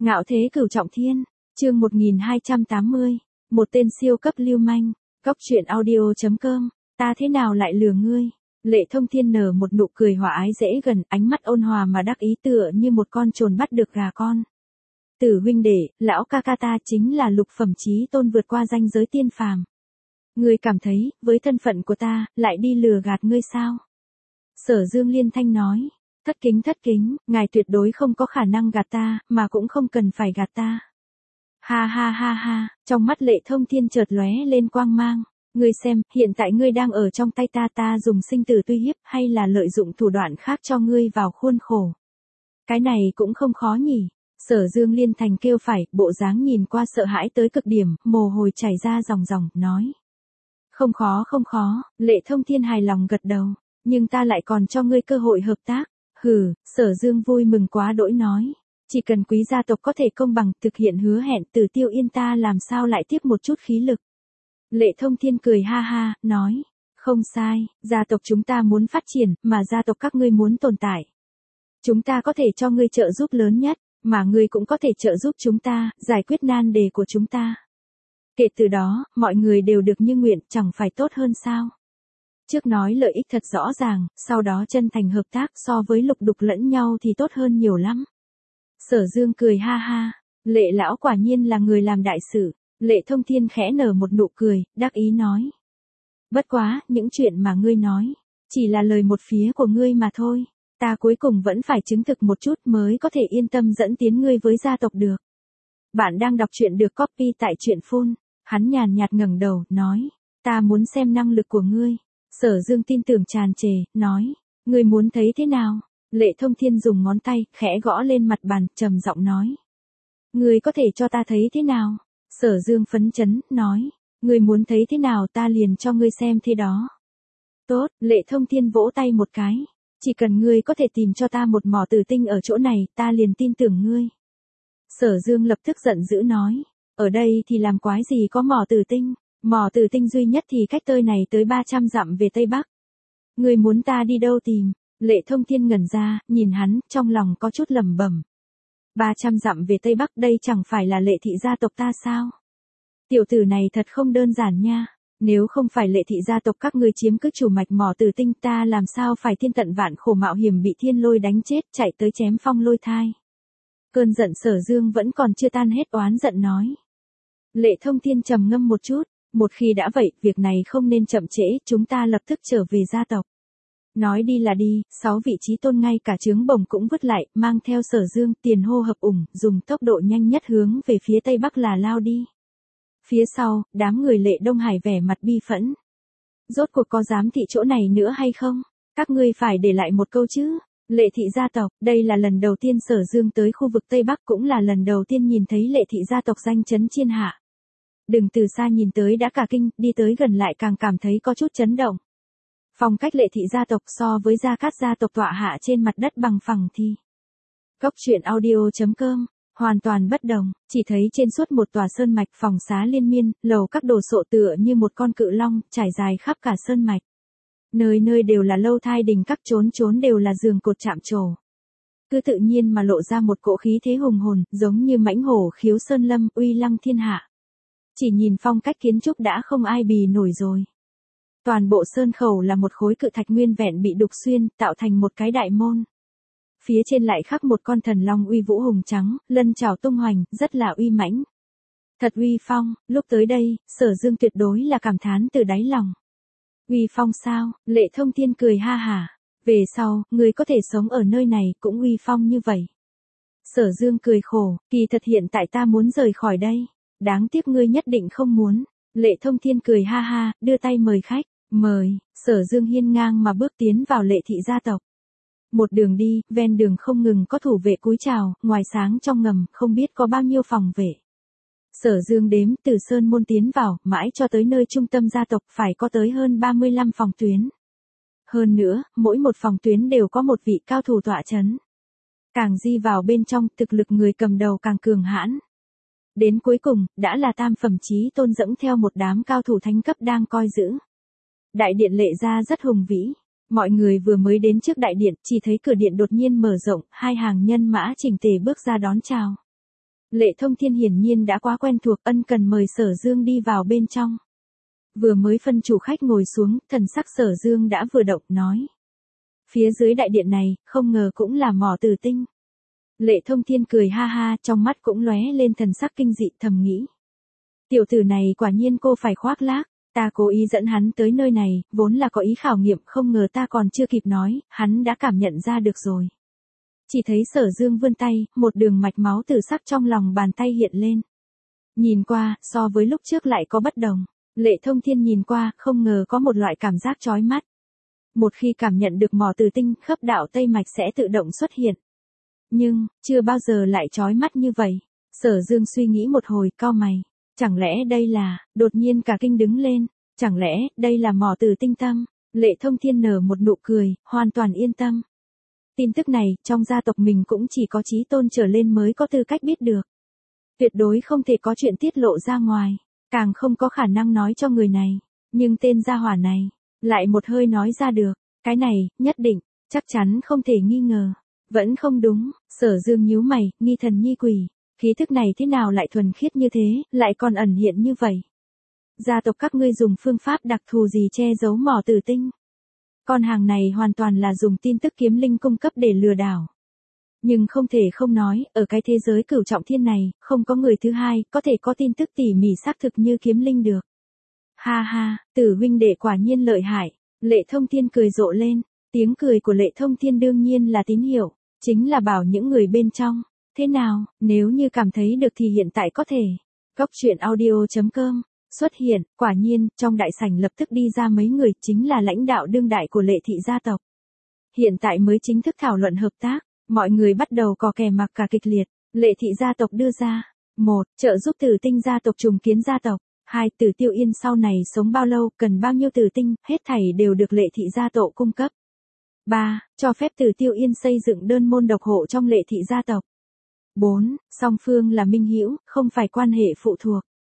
Ngạo thế cửu trọng thiên, chương 1280, một tên siêu cấp lưu manh, góc truyện audio.com, ta thế nào lại lừa ngươi? Lệ Thông Thiên nở một nụ cười hòa ái dễ gần, ánh mắt ôn hòa mà đắc ý tựa như một con trồn bắt được gà con. Tử huynh đệ, lão ca ca ta chính là lục phẩm chí tôn vượt qua ranh giới tiên phàm. Ngươi cảm thấy, với thân phận của ta, lại đi lừa gạt ngươi sao? Sở Dương liên thanh nói. Thất kính, ngài tuyệt đối không có khả năng gạt ta, mà cũng không cần phải gạt ta. Ha ha ha ha, trong mắt Lệ Thông Thiên chợt lóe lên quang mang. Ngươi xem, hiện tại ngươi đang ở trong tay ta dùng sinh tử uy hiếp hay là lợi dụng thủ đoạn khác cho ngươi vào khuôn khổ. Cái này cũng không khó nhỉ. Sở Dương liên thành kêu phải, bộ dáng nhìn qua sợ hãi tới cực điểm, mồ hôi chảy ra ròng, nói. Không khó, Lệ Thông Thiên hài lòng gật đầu, nhưng ta lại còn cho ngươi cơ hội hợp tác. Hừ, Sở Dương vui mừng quá đỗi nói. Chỉ cần quý gia tộc có thể công bằng thực hiện hứa hẹn Tử Tiêu Yên ta làm sao lại tiếp một chút khí lực. Lệ Thông Thiên cười ha ha, nói. Không sai, gia tộc chúng ta muốn phát triển, mà gia tộc các ngươi muốn tồn tại. Chúng ta có thể cho ngươi trợ giúp lớn nhất, mà ngươi cũng có thể trợ giúp chúng ta, giải quyết nan đề của chúng ta. Kể từ đó, mọi người đều được như nguyện, chẳng phải tốt hơn sao? Trước nói lợi ích thật rõ ràng, sau đó chân thành hợp tác so với lục đục lẫn nhau thì tốt hơn nhiều lắm. Sở Dương cười ha ha, Lệ lão quả nhiên là người làm đại sự. Lệ Thông Thiên khẽ nở một nụ cười, đắc ý nói. Bất quá, những chuyện mà ngươi nói, chỉ là lời một phía của ngươi mà thôi. Ta cuối cùng vẫn phải chứng thực một chút mới có thể yên tâm dẫn tiến ngươi với gia tộc được. Bạn đang đọc truyện được copy tại truyện Phun. Hắn nhàn nhạt ngẩng đầu, nói. Ta muốn xem năng lực của ngươi. Sở Dương tin tưởng tràn trề, nói. Ngươi muốn thấy thế nào? Lệ Thông Thiên dùng ngón tay, khẽ gõ lên mặt bàn, trầm giọng nói. Ngươi có thể cho ta thấy thế nào? Sở Dương phấn chấn, nói. Ngươi muốn thấy thế nào ta liền cho ngươi xem thế đó. Tốt, Lệ Thông Thiên vỗ tay một cái. Chỉ cần ngươi có thể tìm cho ta một mỏ tử tinh ở chỗ này, ta liền tin tưởng ngươi. Sở Dương lập tức giận dữ nói. Ở đây thì làm quái gì có mỏ tử tinh? Mỏ tử tinh duy nhất thì cách nơi này tới 300 dặm về Tây Bắc. Ngươi muốn ta đi đâu tìm? Lệ Thông Thiên ngẩn ra, nhìn hắn, trong lòng có chút lẩm bẩm. 300 dặm về Tây Bắc đây chẳng phải là Lệ thị gia tộc ta sao? Tiểu tử này thật không đơn giản nha. Nếu không phải Lệ thị gia tộc các ngươi chiếm cứ chủ mạch mỏ tử tinh ta làm sao phải thiên tận vạn khổ mạo hiểm bị thiên lôi đánh chết chạy tới chém phong lôi thai. Cơn giận Sở Dương vẫn còn chưa tan hết oán giận nói. Lệ Thông Thiên trầm ngâm một chút. Một khi đã vậy, việc này không nên chậm trễ, chúng ta lập tức trở về gia tộc. Nói đi là đi, 6 vị trí tôn ngay cả trướng bổng cũng vứt lại, mang theo Sở Dương tiền hô hợp ủng, dùng tốc độ nhanh nhất hướng về phía Tây Bắc là lao đi. Phía sau, đám người Lệ Đông Hải vẻ mặt bi phẫn. Rốt cuộc có dám thị chỗ này nữa hay không? Các ngươi phải để lại một câu chứ. Lệ thị gia tộc, đây là lần đầu tiên Sở Dương tới khu vực Tây Bắc cũng là lần đầu tiên nhìn thấy Lệ thị gia tộc danh chấn thiên hạ. Đừng từ xa nhìn tới đã cả kinh, đi tới gần lại càng cảm thấy có chút chấn động. Phong cách Lệ thị gia tộc so với Gia Cát gia tộc tọa hạ trên mặt đất bằng phẳng thì. Góc truyện audio.com, hoàn toàn bất đồng, chỉ thấy trên suốt một tòa sơn mạch phòng xá liên miên, lầu các đồ sộ tựa như một con cự long, trải dài khắp cả sơn mạch. Nơi nơi đều là lâu thai đình các chốn đều là giường cột chạm trổ. Cứ tự nhiên mà lộ ra một cỗ khí thế hùng hồn, giống như mãnh hổ khiếu sơn lâm, uy lăng thiên hạ. Chỉ nhìn phong cách kiến trúc đã không ai bì nổi rồi. Toàn bộ sơn khẩu là một khối cự thạch nguyên vẹn bị đục xuyên, tạo thành một cái đại môn. Phía trên lại khắc một con thần long uy vũ hùng trắng, lân chảo tung hoành, rất là uy mãnh. Thật uy phong, lúc tới đây, Sở Dương tuyệt đối là cảm thán từ đáy lòng. Uy phong sao? Lệ Thông Thiên cười ha hả. Về sau, người có thể sống ở nơi này cũng uy phong như vậy. Sở Dương cười khổ, kỳ thật hiện tại ta muốn rời khỏi đây. Đáng tiếc ngươi nhất định không muốn. Lệ Thông Thiên cười ha ha, đưa tay mời khách. Mời, Sở Dương hiên ngang mà bước tiến vào Lệ thị gia tộc. Một đường đi, ven đường không ngừng có thủ vệ cúi chào, ngoài sáng trong ngầm, không biết có bao nhiêu phòng vệ. Sở Dương đếm từ sơn môn tiến vào, mãi cho tới nơi trung tâm gia tộc phải có tới hơn 35 phòng tuyến. Hơn nữa, mỗi một phòng tuyến đều có một vị cao thủ tọa chấn. Càng di vào bên trong, thực lực người cầm đầu càng cường hãn. Đến cuối cùng, đã là tam phẩm chí tôn dẫn theo một đám cao thủ thánh cấp đang coi giữ. Đại điện Lệ gia rất hùng vĩ. Mọi người vừa mới đến trước đại điện, chỉ thấy cửa điện đột nhiên mở rộng, hai hàng nhân mã chỉnh tề bước ra đón chào. Lệ Thông Thiên hiển nhiên đã quá quen thuộc, ân cần mời Sở Dương đi vào bên trong. Vừa mới phân chủ khách ngồi xuống, thần sắc Sở Dương đã vừa động, nói. Phía dưới đại điện này, không ngờ cũng là mỏ tử tinh. Lệ Thông Thiên cười ha ha, trong mắt cũng lóe lên thần sắc kinh dị, thầm nghĩ. Tiểu tử này quả nhiên cô phải khoác lác, ta cố ý dẫn hắn tới nơi này, vốn là có ý khảo nghiệm, không ngờ ta còn chưa kịp nói, hắn đã cảm nhận ra được rồi. Chỉ thấy Sở Dương vươn tay, một đường mạch máu tử sắc trong lòng bàn tay hiện lên. Nhìn qua, so với lúc trước lại có bất đồng. Lệ Thông Thiên nhìn qua, không ngờ có một loại cảm giác chói mắt. Một khi cảm nhận được mỏ tử tinh, khớp đạo tây mạch sẽ tự động xuất hiện. Nhưng, chưa bao giờ lại chói mắt như vậy. Sở Dương suy nghĩ một hồi, cau mày. Chẳng lẽ đây là, đột nhiên cả kinh đứng lên. Chẳng lẽ, đây là mỏ tử tinh tâm. Lệ Thông Thiên nở một nụ cười, hoàn toàn yên tâm. Tin tức này, trong gia tộc mình cũng chỉ có chí tôn trở lên mới có tư cách biết được. Tuyệt đối không thể có chuyện tiết lộ ra ngoài. Càng không có khả năng nói cho người này. Nhưng tên gia hỏa này, lại một hơi nói ra được. Cái này, nhất định, chắc chắn không thể nghi ngờ. Vẫn không đúng, Sở Dương nhíu mày, nghi thần nhi quỷ. Khí thức này thế nào lại thuần khiết như thế, lại còn ẩn hiện như vậy. Gia tộc các ngươi dùng phương pháp đặc thù gì che giấu mỏ tử tinh. Con hàng này hoàn toàn là dùng tin tức kiếm linh cung cấp để lừa đảo. Nhưng không thể không nói, ở cái thế giới cửu trọng thiên này, không có người thứ hai, có thể có tin tức tỉ mỉ xác thực như kiếm linh được. Ha ha, Tử huynh đệ quả nhiên lợi hại. Lệ Thông Thiên cười rộ lên, tiếng cười của Lệ Thông Thiên đương nhiên là tín hiệu, chính là bảo những người bên trong. Thế nào, nếu như cảm thấy được thì hiện tại có thể. Góc truyện audio.com xuất hiện, quả nhiên, trong đại sảnh lập tức đi ra mấy người, chính là lãnh đạo đương đại của Lệ thị gia tộc. Hiện tại mới chính thức thảo luận hợp tác, mọi người bắt đầu cò kè mặc cả kịch liệt. Lệ thị gia tộc đưa ra: 1. Trợ giúp Tử Tinh gia tộc trùng kiến gia tộc. 2. Tử Tiêu Yên sau này sống bao lâu, cần bao nhiêu tử tinh, hết thảy đều được Lệ thị gia tộc cung cấp. 3. Cho phép Tử Tiêu Yên xây dựng đơn môn độc hộ trong Lệ thị gia tộc. 4. Song phương là minh hữu, không phải quan hệ phụ thuộc.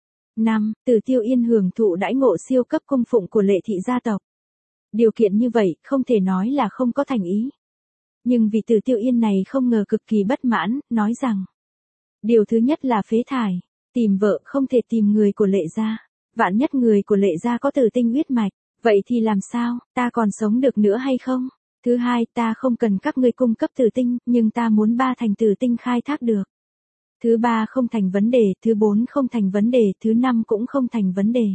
5. Tử Tiêu Yên hưởng thụ đãi ngộ siêu cấp cung phụng của Lệ thị gia tộc. Điều kiện như vậy, không thể nói là không có thành ý. Nhưng vì Tử Tiêu Yên này không ngờ cực kỳ bất mãn, nói rằng: điều thứ nhất là phế thải, tìm vợ không thể tìm người của Lệ gia. Vạn nhất người của Lệ gia có tử tinh huyết mạch, vậy thì làm sao, ta còn sống được nữa hay không? Thứ hai, ta không cần các ngươi cung cấp tử tinh, nhưng ta muốn 3 thành tử tinh khai thác được. Thứ 3 không thành vấn đề, thứ 4 không thành vấn đề, thứ 5 cũng không thành vấn đề.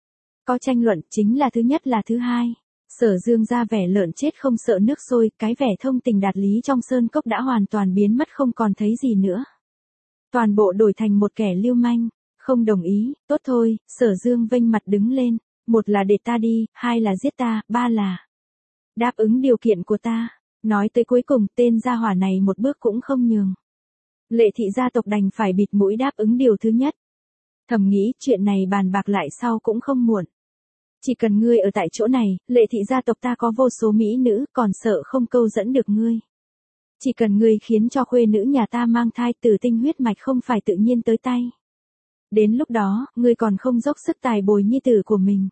Có tranh luận chính là thứ nhất là thứ hai. Sở Dương ra vẻ lợn chết không sợ nước sôi, cái vẻ thông tình đạt lý trong sơn cốc đã hoàn toàn biến mất không còn thấy gì nữa. Toàn bộ đổi thành một kẻ lưu manh, không đồng ý, tốt thôi, Sở Dương vênh mặt đứng lên, 1 là để ta đi, 2 là giết ta, 3 là đáp ứng điều kiện của ta. Nói tới cuối cùng, tên gia hỏa này một bước cũng không nhường. Lệ thị gia tộc đành phải bịt mũi đáp ứng điều thứ nhất. Thầm nghĩ chuyện này bàn bạc lại sau cũng không muộn. Chỉ cần ngươi ở tại chỗ này, Lệ thị gia tộc ta có vô số mỹ nữ, còn sợ không câu dẫn được ngươi. Chỉ cần ngươi khiến cho khuê nữ nhà ta mang thai, tử tinh huyết mạch không phải tự nhiên tới tay. Đến lúc đó, ngươi còn không dốc sức tài bồi nhi tử của mình.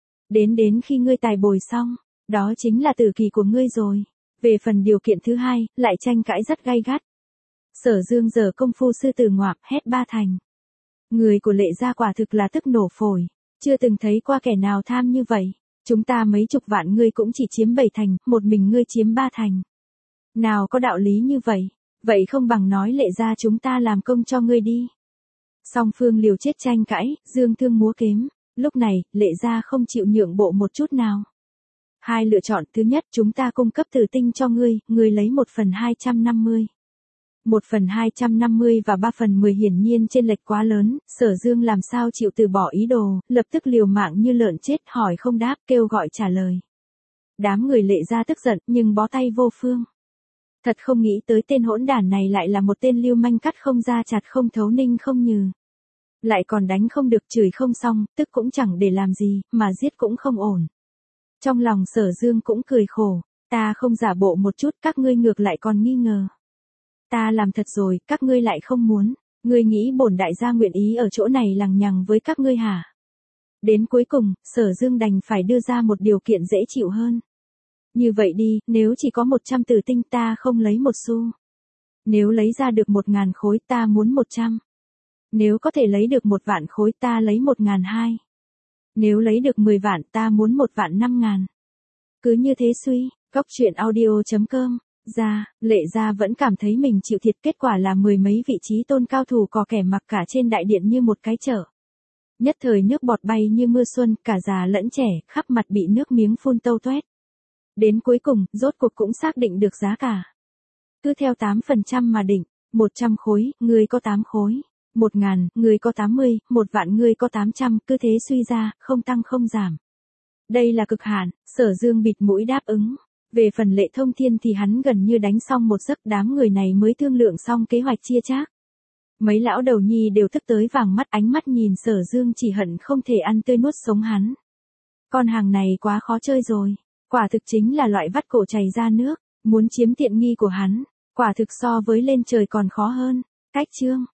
Đến khi ngươi tài bồi xong, đó chính là tử kỳ của ngươi rồi. Về phần điều kiện thứ hai, lại tranh cãi rất gay gắt. Sở Dương giờ công phu sư tử ngoạm, hét 3 thành. Người của Lệ gia quả thực là tức nổ phổi. Chưa từng thấy qua kẻ nào tham như vậy. Chúng ta mấy chục vạn ngươi cũng chỉ chiếm 7 thành, một mình ngươi chiếm 3 thành. Nào có đạo lý như vậy. Vậy không bằng nói Lệ gia chúng ta làm công cho ngươi đi. Song phương liều chết tranh cãi, dương thương múa kiếm. Lúc này, Lệ gia không chịu nhượng bộ một chút nào. 2 lựa chọn, thứ nhất chúng ta cung cấp tử tinh cho ngươi, ngươi lấy 1/250. 1/250 và 3/10 hiển nhiên chênh lệch quá lớn, Sở Dương làm sao chịu từ bỏ ý đồ, lập tức liều mạng như lợn chết, hỏi không đáp, kêu gọi trả lời. Đám người Lệ gia tức giận, nhưng bó tay vô phương. Thật không nghĩ tới tên hỗn đản này lại là một tên lưu manh cắt không ra chặt không thấu ninh không nhừ. Lại còn đánh không được, chửi không xong, tức cũng chẳng để làm gì, mà giết cũng không ổn. Trong lòng Sở Dương cũng cười khổ, ta không giả bộ một chút, các ngươi ngược lại còn nghi ngờ. Ta làm thật rồi, các ngươi lại không muốn. Ngươi nghĩ bổn đại gia nguyện ý ở chỗ này lằng nhằng với các ngươi hả? Đến cuối cùng, Sở Dương đành phải đưa ra một điều kiện dễ chịu hơn. Như vậy đi, nếu chỉ có 100 tử tinh ta không lấy một xu. Nếu lấy ra được 1000 khối ta muốn 100. Nếu có thể lấy được 1 vạn khối ta lấy 1.200. Nếu lấy được 10 vạn ta muốn 1.500.000. Cứ như thế suy, Cóc truyện audio.com. Lệ Gia vẫn cảm thấy mình chịu thiệt, kết quả là 10 mấy vị trí tôn cao thủ cò kẻ mặc cả trên đại điện như một cái chợ. Nhất thời nước bọt bay như mưa xuân, cả già lẫn trẻ, khắp mặt bị nước miếng phun tâu toét. Đến cuối cùng, rốt cuộc cũng xác định được giá cả. Cứ theo 8% mà định, 100 khối, ngươi có 8 khối. 1.000, ngươi có 80, 1 vạn ngươi có 800, cứ thế suy ra, không tăng không giảm. Đây là cực hạn, Sở Dương bịt mũi đáp ứng. Về phần Lệ Thông Thiên thì hắn gần như đánh xong một giấc, đám người này mới thương lượng xong kế hoạch chia chác. Mấy lão đầu nhi đều tức tới vàng mắt, ánh mắt nhìn Sở Dương chỉ hận không thể ăn tươi nuốt sống hắn. Con hàng này quá khó chơi rồi, quả thực chính là loại vắt cổ chảy ra nước, muốn chiếm tiện nghi của hắn, quả thực so với lên trời còn khó hơn. Cách chương